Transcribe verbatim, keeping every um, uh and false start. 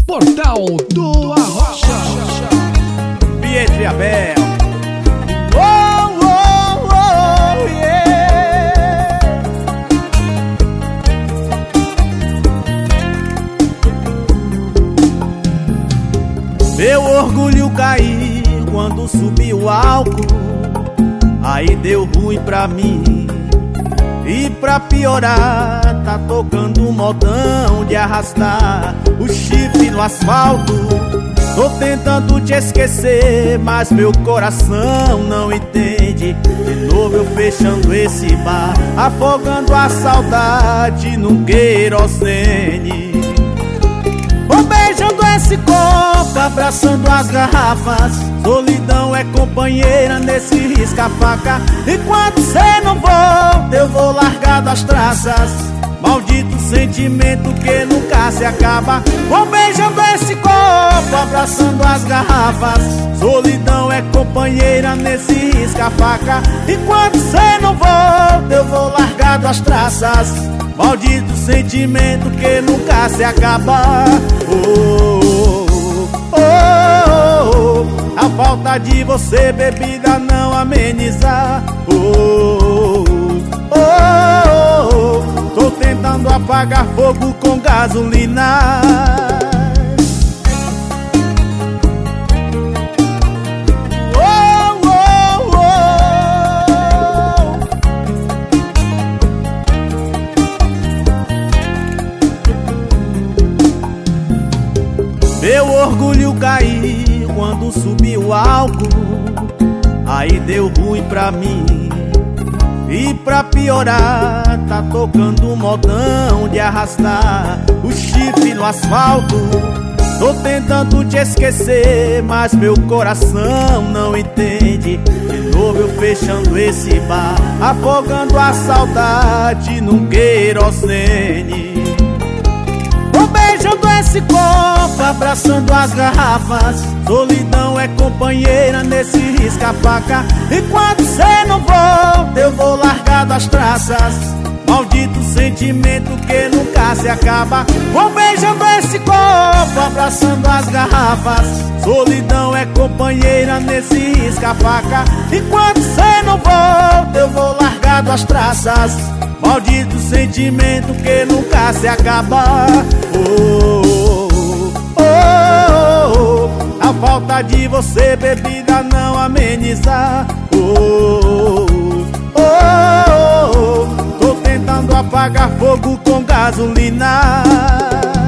Portal do Arrocha. Pietro e Abel. Oh, oh, oh, yeah. Meu orgulho caiu quando subiu o álcool, aí deu ruim pra mim. E pra piorar, tá tocando um modão de arrastar o chifre no asfalto. Tô tentando te esquecer, mas meu coração não entende. De novo eu fechando esse bar, afogando a saudade num querosene. Vou beijando esse copo, abraçando as garrafas. Solidão é companheira nesse risca-faca. Enquanto cê não volta, eu vou largar das traças. Maldito sentimento que nunca se acaba. Vou beijando esse copo, abraçando as garrafas. Solidão é companheira nesse risca-faca. Enquanto cê não volta, eu vou largar das traças. Maldito sentimento que nunca se acaba. Oh, oh, oh, oh. A falta de você, bebida, não amenizar. Oh, oh, oh, oh. Tô tentando apagar fogo com gasolina. Meu orgulho caiu quando subiu o álcool, aí deu ruim pra mim. E pra piorar, tá tocando um modão de arrastar o chifre no asfalto. Tô tentando te esquecer, mas meu coração não entende. De novo eu fechando esse bar, afogando a saudade num querosene. Vou beijando esse copo, abraçando as garrafas. Solidão é companheira nesse risca-faca. Enquanto cê não volta, eu vou largar das traças. Maldito sentimento que nunca se acaba. Vou beijando esse copo, abraçando as garrafas. Solidão é companheira nesse risca-faca. Enquanto cê não volta, eu vou largar das traças. Maldito sentimento que nunca se acaba. Oh, oh, oh, oh. A falta de você, bebida, não amenizar. Oh, oh, oh, oh. Tô tentando apagar fogo com gasolina.